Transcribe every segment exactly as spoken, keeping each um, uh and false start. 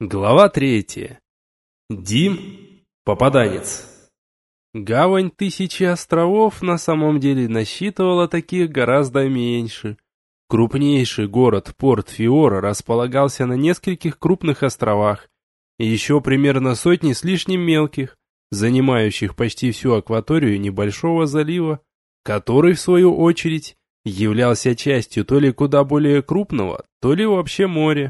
Глава третья. Дим. Попаданец. Гавань Тысячи островов на самом деле насчитывала таких гораздо меньше. Крупнейший город Порт Фиора располагался на нескольких крупных островах и еще примерно сотни с лишним мелких, занимающих почти всю акваторию небольшого залива, который, в свою очередь, являлся частью то ли куда более крупного, то ли вообще моря.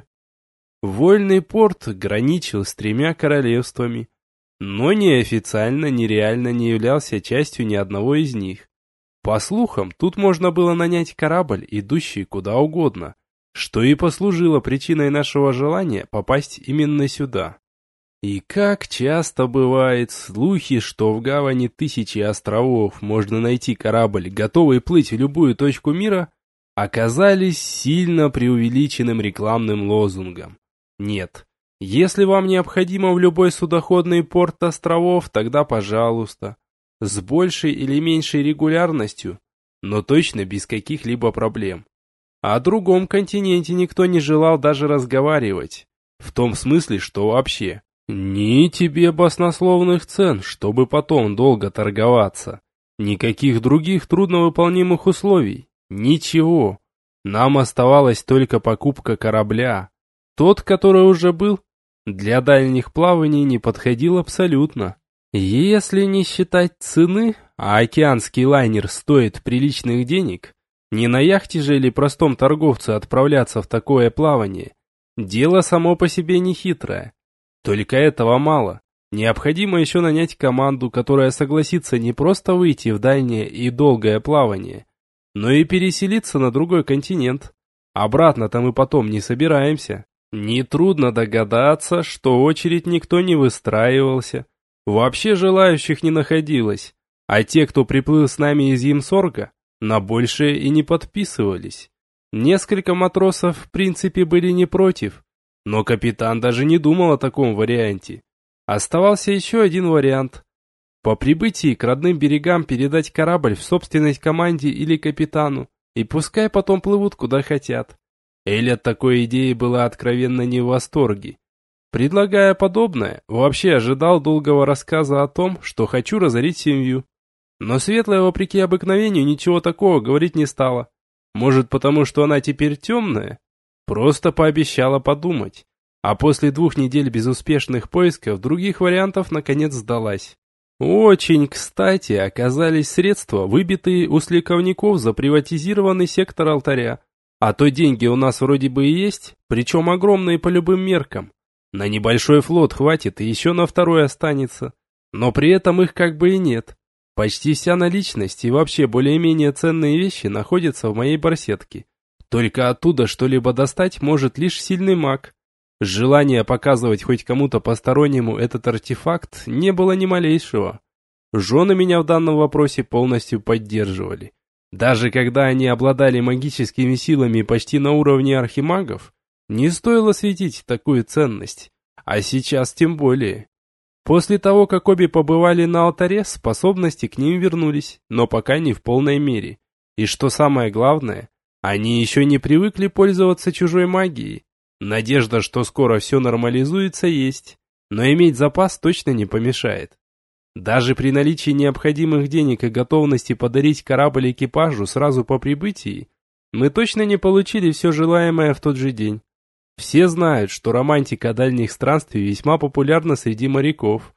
Вольный порт граничил с тремя королевствами, но ни официально, ни реально не являлся частью ни одного из них. По слухам, тут можно было нанять корабль, идущий куда угодно, что и послужило причиной нашего желания попасть именно сюда. И как часто бывает, слухи, что в гавани Тысячи островов можно найти корабль, готовый плыть в любую точку мира, оказались сильно преувеличенным рекламным лозунгом. Нет, если вам необходимо в любой судоходный порт островов, тогда пожалуйста, с большей или меньшей регулярностью, но точно без каких-либо проблем. О другом континенте никто не желал даже разговаривать, в том смысле, что вообще. Ни тебе баснословных цен, чтобы потом долго торговаться, никаких других трудновыполнимых условий, ничего. Нам оставалась только покупка корабля. Тот, который уже был, для дальних плаваний не подходил абсолютно. Если не считать цены, а океанский лайнер стоит приличных денег, не на яхте же или простом торговце отправляться в такое плавание. Дело само по себе не хитрое. Только этого мало. Необходимо еще нанять команду, которая согласится не просто выйти в дальнее и долгое плавание, но и переселиться на другой континент. Обратно-то мы потом не собираемся. Нетрудно догадаться, что очередь никто не выстраивался. Вообще желающих не находилось. А те, кто приплыл с нами из Емсорга, на большее и не подписывались. Несколько матросов в принципе были не против, но капитан даже не думал о таком варианте. Оставался еще один вариант. По прибытии к родным берегам передать корабль в собственность команде или капитану, и пускай потом плывут куда хотят. Эль от такой идеи была откровенно не в восторге. Предлагая подобное, вообще ожидал долгого рассказа о том, что хочу разорить семью. Но Светлая, вопреки обыкновению, ничего такого говорить не стала. Может, потому что она теперь темная? Просто пообещала подумать. А после двух недель безуспешных поисков других вариантов наконец сдалась. Очень кстати оказались средства, выбитые у сликовников за приватизированный сектор алтаря. А то деньги у нас вроде бы и есть, причем огромные по любым меркам. На небольшой флот хватит и еще на второй останется. Но при этом их как бы и нет. Почти вся наличность и вообще более-менее ценные вещи находятся в моей барсетке. Только оттуда что-либо достать может лишь сильный маг. Желания показывать хоть кому-то постороннему этот артефакт не было ни малейшего. Жены меня в данном вопросе полностью поддерживали. Даже когда они обладали магическими силами почти на уровне архимагов, не стоило светить такую ценность, а сейчас тем более. После того, как обе побывали на алтаре, способности к ним вернулись, но пока не в полной мере. И что самое главное, они еще не привыкли пользоваться чужой магией. Надежда, что скоро все нормализуется, есть, но иметь запас точно не помешает. Даже при наличии необходимых денег и готовности подарить корабль экипажу сразу по прибытии, мы точно не получили все желаемое в тот же день. Все знают, что романтика дальних странствий весьма популярна среди моряков.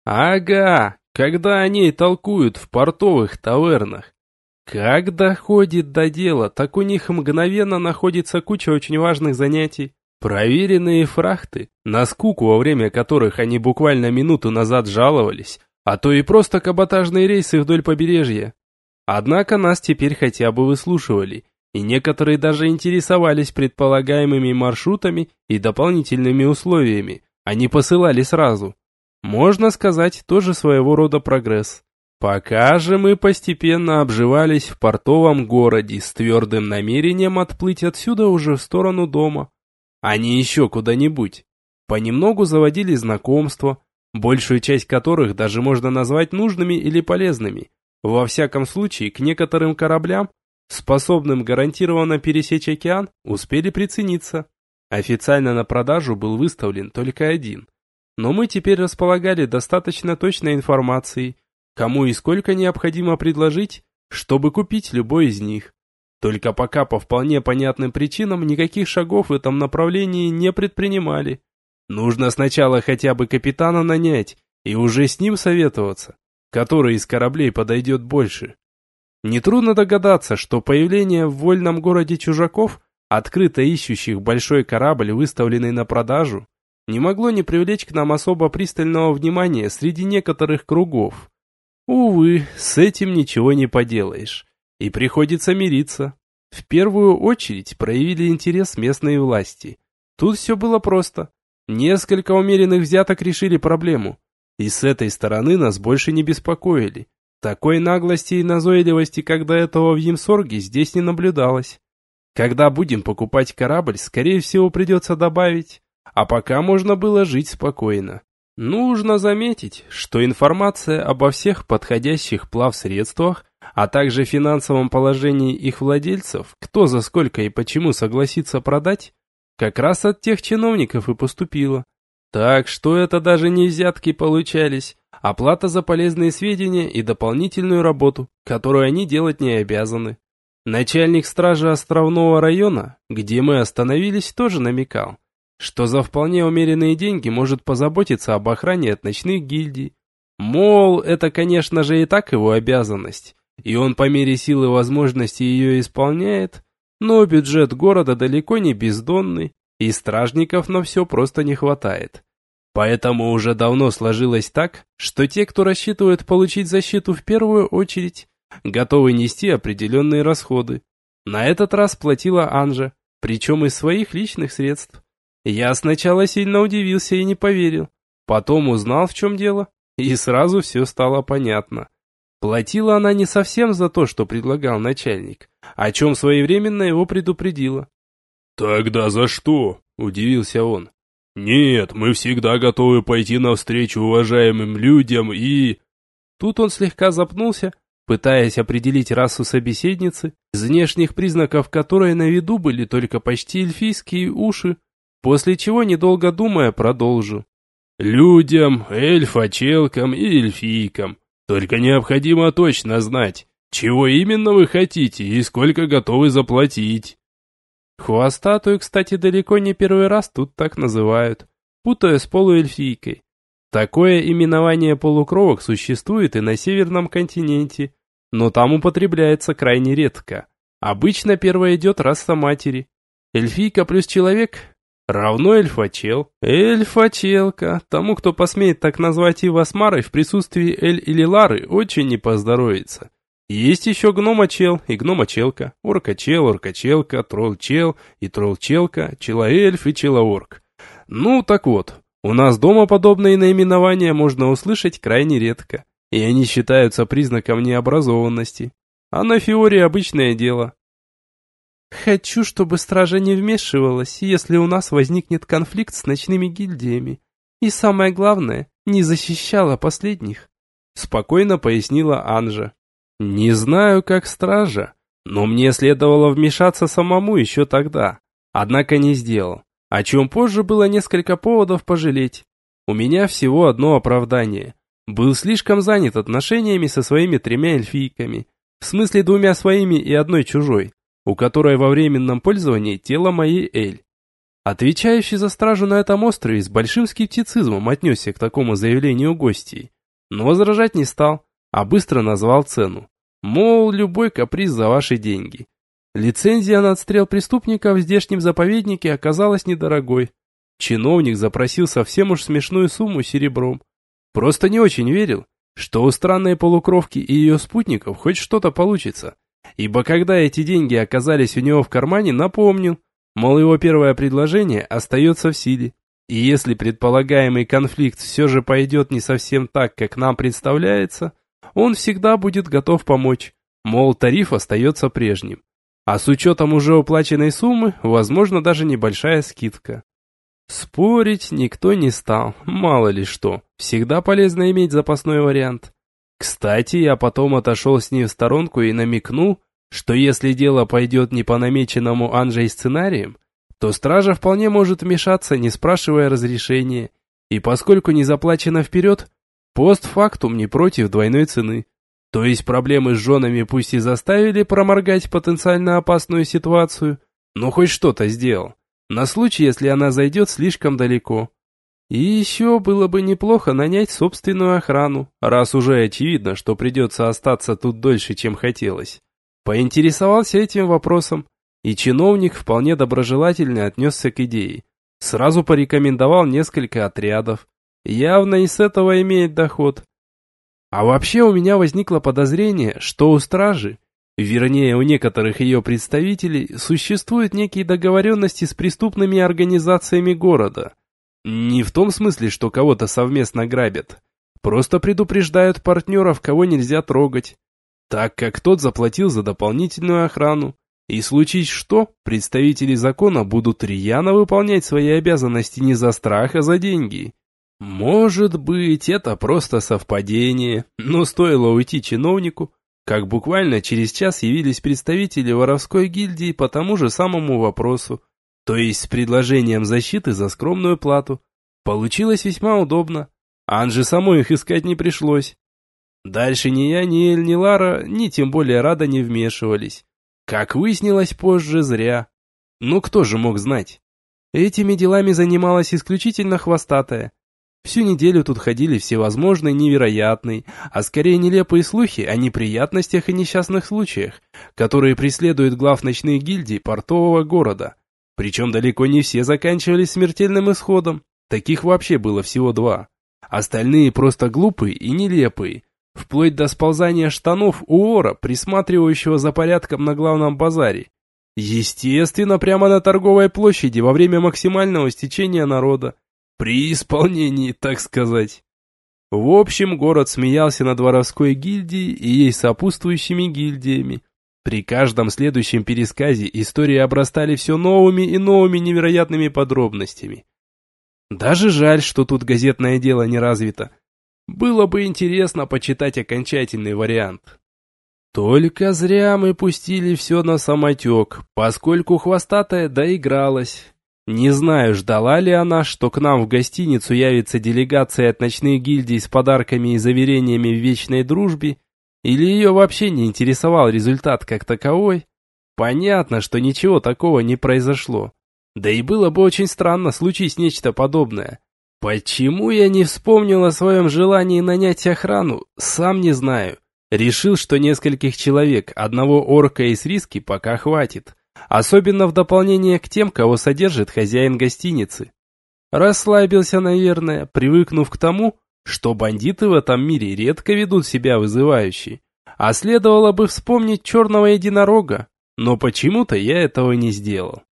Ага, когда о ней толкуют в портовых тавернах. Как доходит до дела, так у них мгновенно находится куча очень важных занятий. Проверенные фрахты, на скуку во время которых они буквально минуту назад жаловались, а то и просто каботажные рейсы вдоль побережья. Однако нас теперь хотя бы выслушивали, и некоторые даже интересовались предполагаемыми маршрутами и дополнительными условиями, а не посылали сразу. Можно сказать, тоже своего рода прогресс. Пока же мы постепенно обживались в портовом городе с твердым намерением отплыть отсюда уже в сторону дома, а не еще куда-нибудь. Понемногу заводили знакомства, большую часть которых даже можно назвать нужными или полезными. Во всяком случае, к некоторым кораблям, способным гарантированно пересечь океан, успели прицениться. Официально на продажу был выставлен только один. Но мы теперь располагали достаточно точной информацией, кому и сколько необходимо предложить, чтобы купить любой из них. Только пока по вполне понятным причинам никаких шагов в этом направлении не предпринимали. Нужно сначала хотя бы капитана нанять и уже с ним советоваться, который из кораблей подойдет больше. Нетрудно догадаться, что появление в вольном городе чужаков, открыто ищущих большой корабль, выставленный на продажу, не могло не привлечь к нам особо пристального внимания среди некоторых кругов. Увы, с этим ничего не поделаешь, и приходится мириться. В первую очередь проявили интерес местные власти. Тут все было просто. Несколько умеренных взяток решили проблему, и с этой стороны нас больше не беспокоили. Такой наглости и назойливости, как до этого в Емсорге, здесь не наблюдалось. Когда будем покупать корабль, скорее всего придется добавить, а пока можно было жить спокойно. Нужно заметить, что информация обо всех подходящих плавсредствах, а также финансовом положении их владельцев, кто за сколько и почему согласится продать, как раз от тех чиновников и поступила. Так что это даже не взятки получались, а плата за полезные сведения и дополнительную работу, которую они делать не обязаны. Начальник стражи Островного района, где мы остановились, тоже намекал, что за вполне умеренные деньги может позаботиться об охране от ночных гильдий. Мол, это, конечно же, и так его обязанность, и он по мере силы возможности ее исполняет, но бюджет города далеко не бездонный, и стражников на все просто не хватает. Поэтому уже давно сложилось так, что те, кто рассчитывает получить защиту в первую очередь, готовы нести определенные расходы. На этот раз платила Анжа, причем из своих личных средств. Я сначала сильно удивился и не поверил, потом узнал, в чем дело, и сразу все стало понятно. Платила она не совсем за то, что предлагал начальник, о чем своевременно его предупредила. «Тогда за что?» – удивился он. «Нет, мы всегда готовы пойти навстречу уважаемым людям и...» Тут он слегка запнулся, пытаясь определить расу собеседницы, из внешних признаков которой на виду были только почти эльфийские уши, после чего, недолго думая, продолжу. «Людям, эльфочелкам и эльфийкам. Только необходимо точно знать, чего именно вы хотите и сколько готовы заплатить». Хвостатую, кстати, далеко не первый раз тут так называют, путая с полуэльфийкой. Такое именование полукровок существует и на Северном континенте, но там употребляется крайне редко. Обычно первое идет раса матери. Эльфийка плюс человек равно эльфочел. Эльфочелка. Тому, кто посмеет так назвать Ива с Марой в присутствии Эль или Лары, очень не поздоровится. Есть еще гномочел и гномочелка, оркочел, оркочелка, троллчел и троллчелка, челоэльф и челоорк. Ну, так вот, у нас дома подобные наименования можно услышать крайне редко, и они считаются признаком необразованности. А на Фиоре обычное дело. Хочу, чтобы стража не вмешивалась, если у нас возникнет конфликт с ночными гильдиями. И самое главное, не защищала последних. Спокойно пояснила Анжа. Не знаю, как стража, но мне следовало вмешаться самому еще тогда. Однако не сделал, о чем позже было несколько поводов пожалеть. У меня всего одно оправдание. Был слишком занят отношениями со своими тремя эльфийками. В смысле двумя своими и одной чужой, у которой во временном пользовании тело моей Эль. Отвечающий за стражу на этом острове с большим скептицизмом отнесся к такому заявлению гостей, но возражать не стал, а быстро назвал цену. Мол, любой каприз за ваши деньги. Лицензия на отстрел преступников в здешнем заповеднике оказалась недорогой. Чиновник запросил совсем уж смешную сумму серебром. Просто не очень верил, что у странной полукровки и ее спутников хоть что-то получится. Ибо когда эти деньги оказались у него в кармане, напомнил, мол, его первое предложение остается в силе. И если предполагаемый конфликт все же пойдет не совсем так, как нам представляется, он всегда будет готов помочь, мол, тариф остается прежним. А с учетом уже уплаченной суммы, возможно, даже небольшая скидка. Спорить никто не стал, мало ли что, всегда полезно иметь запасной вариант. Кстати, я потом отошел с ней в сторонку и намекнул, что если дело пойдет не по намеченному Анжей сценариям, то стража вполне может вмешаться, не спрашивая разрешения. И поскольку не заплачено вперед, постфактум не против двойной цены. То есть проблемы с женами пусть и заставили проморгать потенциально опасную ситуацию, но хоть что-то сделал, на случай, если она зайдет слишком далеко. И еще было бы неплохо нанять собственную охрану, раз уже очевидно, что придется остаться тут дольше, чем хотелось. Поинтересовался этим вопросом, и чиновник вполне доброжелательно отнесся к идее. Сразу порекомендовал несколько отрядов. Явно и с этого имеет доход. А вообще у меня возникло подозрение, что у стражи, вернее у некоторых ее представителей, существуют некие договоренности с преступными организациями города. Не в том смысле, что кого-то совместно грабят. Просто предупреждают партнеров, кого нельзя трогать, так как тот заплатил за дополнительную охрану. И случись что, представители закона будут рьяно выполнять свои обязанности не за страх, а за деньги. Может быть, это просто совпадение, но стоило уйти чиновнику, как буквально через час явились представители воровской гильдии по тому же самому вопросу, то есть с предложением защиты за скромную плату. Получилось весьма удобно, Анже самой их искать не пришлось. Дальше ни я, ни Эль, ни Лара, ни тем более Рада не вмешивались. Как выяснилось позже, зря. Ну кто же мог знать? Этими делами занималась исключительно хвостатая. Всю неделю тут ходили всевозможные невероятные, а скорее нелепые слухи о неприятностях и несчастных случаях, которые преследуют глав ночных гильдий портового города. Причем далеко не все заканчивались смертельным исходом, таких вообще было всего два. Остальные просто глупые и нелепые, вплоть до сползания штанов у вора, присматривающего за порядком на главном базаре. Естественно, прямо на торговой площади во время максимального стечения народа. При исполнении, так сказать. В общем, город смеялся над воровской гильдией и ей сопутствующими гильдиями. При каждом следующем пересказе истории обрастали все новыми и новыми невероятными подробностями. Даже жаль, что тут газетное дело не развито. Было бы интересно почитать окончательный вариант. Только зря мы пустили все на самотек, поскольку хвостатая доигралась. Не знаю, ждала ли она, что к нам в гостиницу явится делегация от ночных гильдий с подарками и заверениями в вечной дружбе, или ее вообще не интересовал результат как таковой. Понятно, что ничего такого не произошло. Да и было бы очень странно, случись нечто подобное. Почему я не вспомнил о своем желании нанять охрану, сам не знаю. Решил, что нескольких человек, одного орка и сриски пока хватит. Особенно в дополнение к тем, кого содержит хозяин гостиницы. Расслабился, наверное, привыкнув к тому, что бандиты в этом мире редко ведут себя вызывающе. А следовало бы вспомнить черного единорога, но почему-то я этого не сделал.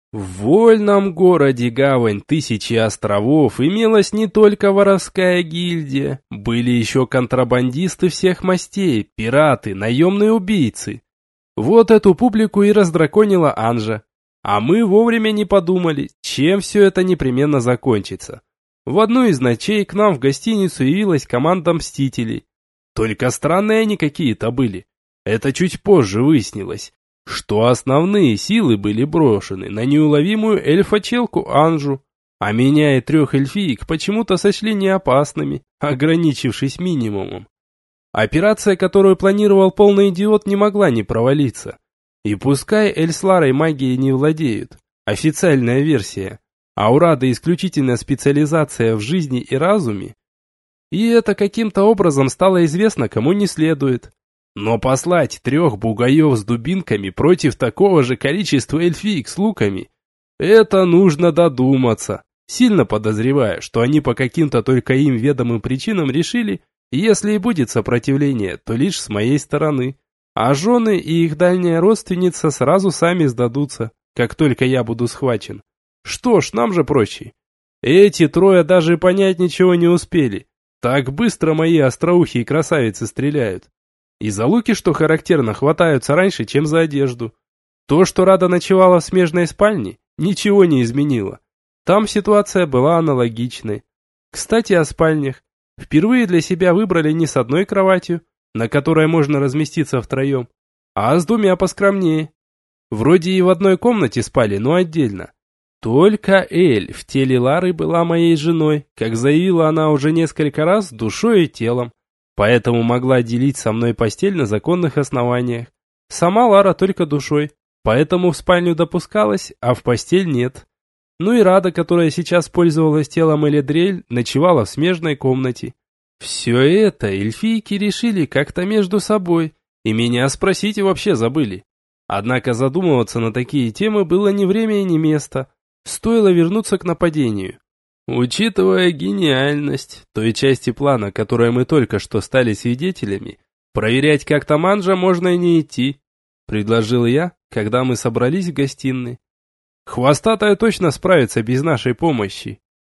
В вольном городе Гавань Тысячи Островов имелась не только воровская гильдия, были еще контрабандисты всех мастей, пираты, наемные убийцы. Вот эту публику и раздраконила Анжа. А мы вовремя не подумали, чем все это непременно закончится. В одну из ночей к нам в гостиницу явилась команда Мстителей. Только странные они какие-то были. Это чуть позже выяснилось, что основные силы были брошены на неуловимую эльфочелку Анжу, а меня и трех эльфиек почему-то сочли неопасными, ограничившись минимумом. Операция, которую планировал полный идиот, не могла не провалиться. И пускай Эль с Ларой магией не владеют, официальная версия, а у Рады исключительно специализация в жизни и разуме, и это каким-то образом стало известно кому не следует. Но послать трех бугаев с дубинками против такого же количества эльфиек с луками, это нужно додуматься. Сильно подозреваю, что они по каким-то только им ведомым причинам решили, если и будет сопротивление, то лишь с моей стороны. А жены и их дальняя родственница сразу сами сдадутся, как только я буду схвачен. Что ж, нам же проще. Эти трое даже понять ничего не успели. Так быстро мои остроухие красавицы стреляют. И за луки, что характерно, хватаются раньше, чем за одежду. То, что Рада ночевала в смежной спальне, ничего не изменило. Там ситуация была аналогичной. Кстати, о спальнях. Впервые для себя выбрали не с одной кроватью, на которой можно разместиться втроем, а с двумя поскромнее. Вроде и в одной комнате спали, но отдельно. Только Эль в теле Лары была моей женой, как заявила она уже несколько раз, душой и телом, поэтому могла делить со мной постель на законных основаниях. Сама Лара только душой, поэтому в спальню допускалась, а в постель нет. Ну и Рада, которая сейчас пользовалась телом Эледрель, ночевала в смежной комнате. Все это эльфийки решили как-то между собой, и меня спросить вообще забыли. Однако задумываться на такие темы было ни время и ни место. Стоило вернуться к нападению. Учитывая гениальность той части плана, которой мы только что стали свидетелями, проверять как-то манжа можно и не идти, предложил я, когда мы собрались в гостиной. Хвостатая точно справится без нашей помощи.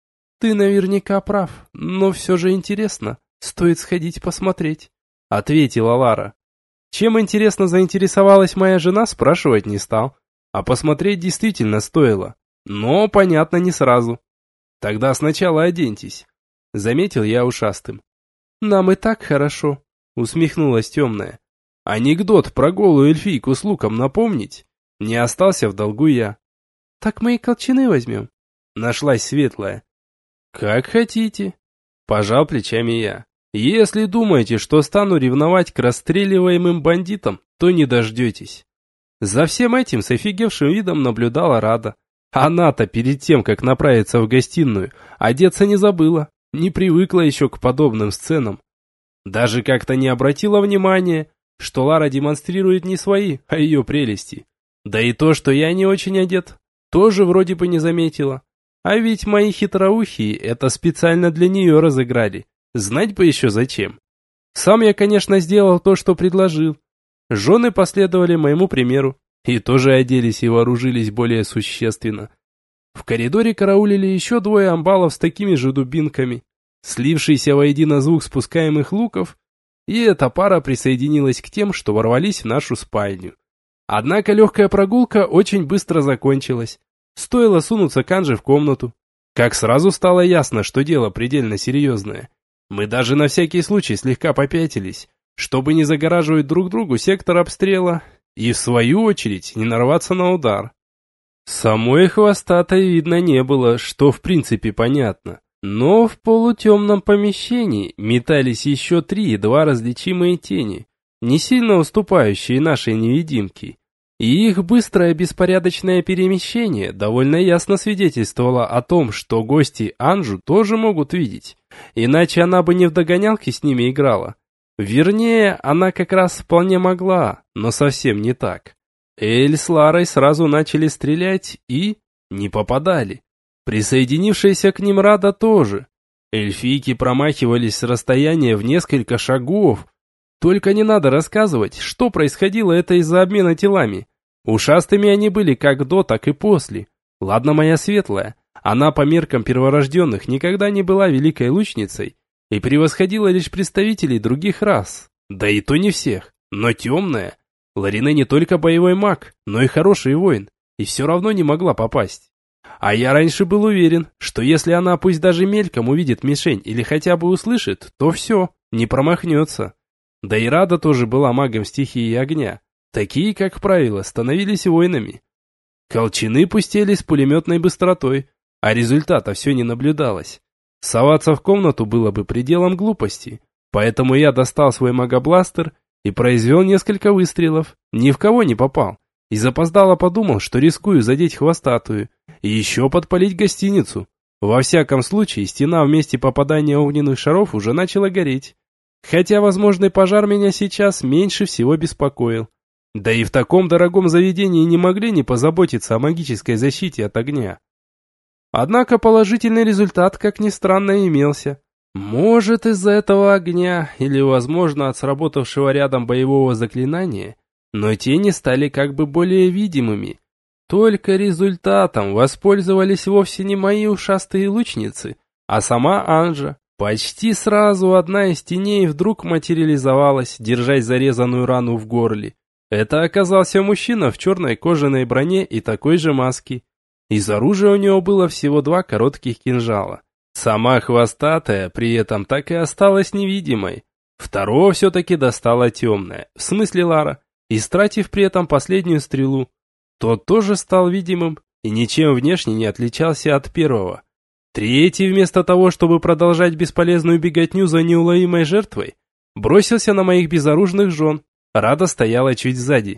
Ты наверняка прав, но все же интересно, стоит сходить посмотреть, ответила Лара. Чем интересно заинтересовалась моя жена, спрашивать не стал, а посмотреть действительно стоило. Но, понятно, не сразу. Тогда сначала оденьтесь, заметил я ушастым. Нам и так хорошо, усмехнулась темная. Анекдот про голую эльфийку с луком напомнить? Не остался в долгу я. Так мы и колчаны возьмем. Нашлась светлая. Как хотите. Пожал плечами я. Если думаете, что стану ревновать к расстреливаемым бандитам, то не дождетесь. За всем этим с офигевшим видом наблюдала Рада. Она-то перед тем, как направиться в гостиную, одеться не забыла, не привыкла еще к подобным сценам. Даже как-то не обратила внимания, что Лара демонстрирует не свои, а ее прелести. Да и то, что я не очень одет, тоже вроде бы не заметила. А ведь мои хитроухие это специально для нее разыграли. Знать бы еще зачем. Сам я, конечно, сделал то, что предложил. Жены последовали моему примеру. И тоже оделись и вооружились более существенно. В коридоре караулили еще двое амбалов с такими же дубинками. Слившийся воедино звук спускаемых луков, и эта пара присоединилась к тем, что ворвались в нашу спальню. Однако легкая прогулка очень быстро закончилась. Стоило сунуться к Анже в комнату. Как сразу стало ясно, что дело предельно серьезное. Мы даже на всякий случай слегка попятились, чтобы не загораживать друг другу сектор обстрела и, в свою очередь, не нарваться на удар. Самой хвостатой видно не было, что в принципе понятно. Но в полутемном помещении метались еще три едва различимые тени, не сильно уступающие нашей невидимке. И их быстрое беспорядочное перемещение довольно ясно свидетельствовало о том, что гости Анжу тоже могут видеть, иначе она бы не в догонялки с ними играла. Вернее, она как раз вполне могла, но совсем не так. Эль с Ларой сразу начали стрелять и не попадали. Присоединившаяся к ним Рада тоже. Эльфийки промахивались с расстояния в несколько шагов. Только не надо рассказывать, что происходило это из-за обмена телами. Ушастыми они были как до, так и после. Ладно, моя светлая, она по меркам перворожденных никогда не была великой лучницей и превосходила лишь представителей других рас. Да и то не всех, но темная. Ларине не только боевой маг, но и хороший воин, и все равно не могла попасть. А я раньше был уверен, что если она пусть даже мельком увидит мишень или хотя бы услышит, то все, не промахнется. Да и Рада тоже была магом стихии огня. Такие, как правило, становились воинами. Колчаны пустели с пулеметной быстротой, а результата все не наблюдалось. Соваться в комнату было бы пределом глупости, поэтому я достал свой магобластер и произвел несколько выстрелов, ни в кого не попал, и запоздало подумал, что рискую задеть хвостатую и еще подпалить гостиницу. Во всяком случае, стена в месте попадания огненных шаров уже начала гореть, хотя возможный пожар меня сейчас меньше всего беспокоил. Да и в таком дорогом заведении не могли не позаботиться о магической защите от огня. Однако положительный результат, как ни странно, имелся. Может, из-за этого огня, или, возможно, от сработавшего рядом боевого заклинания, но тени стали как бы более видимыми. Только результатом воспользовались вовсе не мои ушастые лучницы, а сама Анжа. Почти сразу одна из теней вдруг материализовалась, держась зарезанную рану в горле. Это оказался мужчина в черной кожаной броне и такой же маске. Из оружия у него было всего два коротких кинжала. Сама хвостатая при этом так и осталась невидимой. Второго все-таки достала темная, в смысле Лара, истратив при этом последнюю стрелу. Тот тоже стал видимым, и ничем внешне не отличался от первого. Третий, вместо того, чтобы продолжать бесполезную беготню за неуловимой жертвой, бросился на моих безоружных жен. Рада стояла чуть сзади.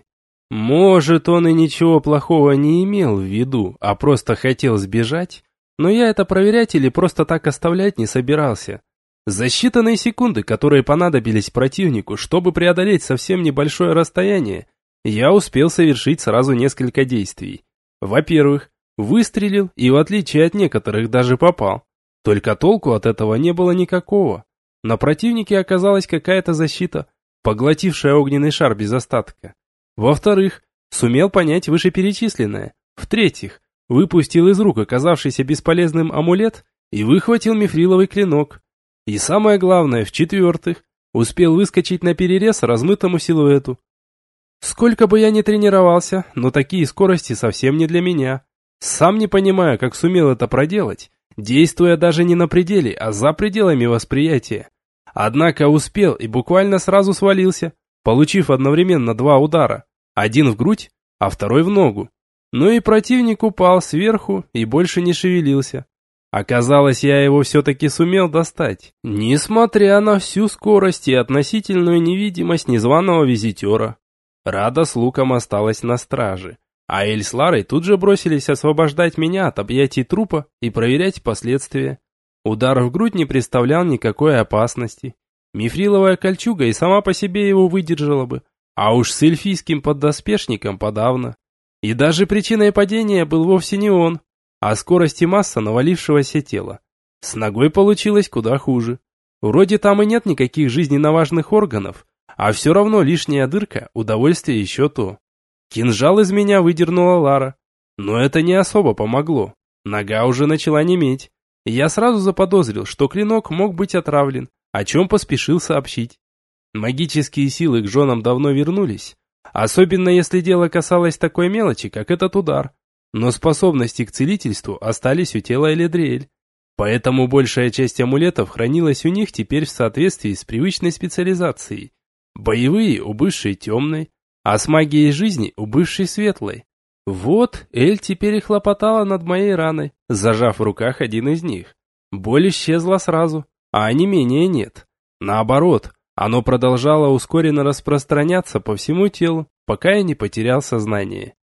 Может, он и ничего плохого не имел в виду, а просто хотел сбежать, но я это проверять или просто так оставлять не собирался. За считанные секунды, которые понадобились противнику, чтобы преодолеть совсем небольшое расстояние, я успел совершить сразу несколько действий. Во-первых, выстрелил и, в отличие от некоторых, даже попал. Только толку от этого не было никакого. На противнике оказалась какая-то защита, поглотившая огненный шар без остатка. Во-вторых, сумел понять вышеперечисленное. В-третьих, выпустил из рук оказавшийся бесполезным амулет и выхватил мифриловый клинок. И самое главное, в-четвертых, успел выскочить на перерез размытому силуэту. Сколько бы я ни тренировался, но такие скорости совсем не для меня. Сам не понимаю, как сумел это проделать, действуя даже не на пределе, а за пределами восприятия. Однако успел и буквально сразу свалился, получив одновременно два удара. Один в грудь, а второй в ногу. Ну и противник упал сверху и больше не шевелился. Оказалось, я его все-таки сумел достать, несмотря на всю скорость и относительную невидимость незваного визитера. Рада с луком осталась на страже, а Эль с Ларой тут же бросились освобождать меня от объятий трупа и проверять последствия. Удар в грудь не представлял никакой опасности. Мифриловая кольчуга и сама по себе его выдержала бы, а уж с эльфийским поддоспешником подавно. И даже причиной падения был вовсе не он, а скорость и масса навалившегося тела. С ногой получилось куда хуже. Вроде там и нет никаких жизненно важных органов, а все равно лишняя дырка, удовольствие еще то. Кинжал из меня выдернула Лара, но это не особо помогло. Нога уже начала неметь. Я сразу заподозрил, что клинок мог быть отравлен, о чем поспешил сообщить. Магические силы к женам давно вернулись, особенно если дело касалось такой мелочи, как этот удар. Но способности к целительству остались у тела Эледриэль, поэтому большая часть амулетов хранилась у них теперь в соответствии с привычной специализацией. Боевые у бывшей темной, а с магией жизни у бывшей светлой. Вот Эль теперь и хлопотала над моей раной, зажав в руках один из них. Боль исчезла сразу, а онемения нет. Наоборот, оно продолжало ускоренно распространяться по всему телу, пока я не потерял сознание.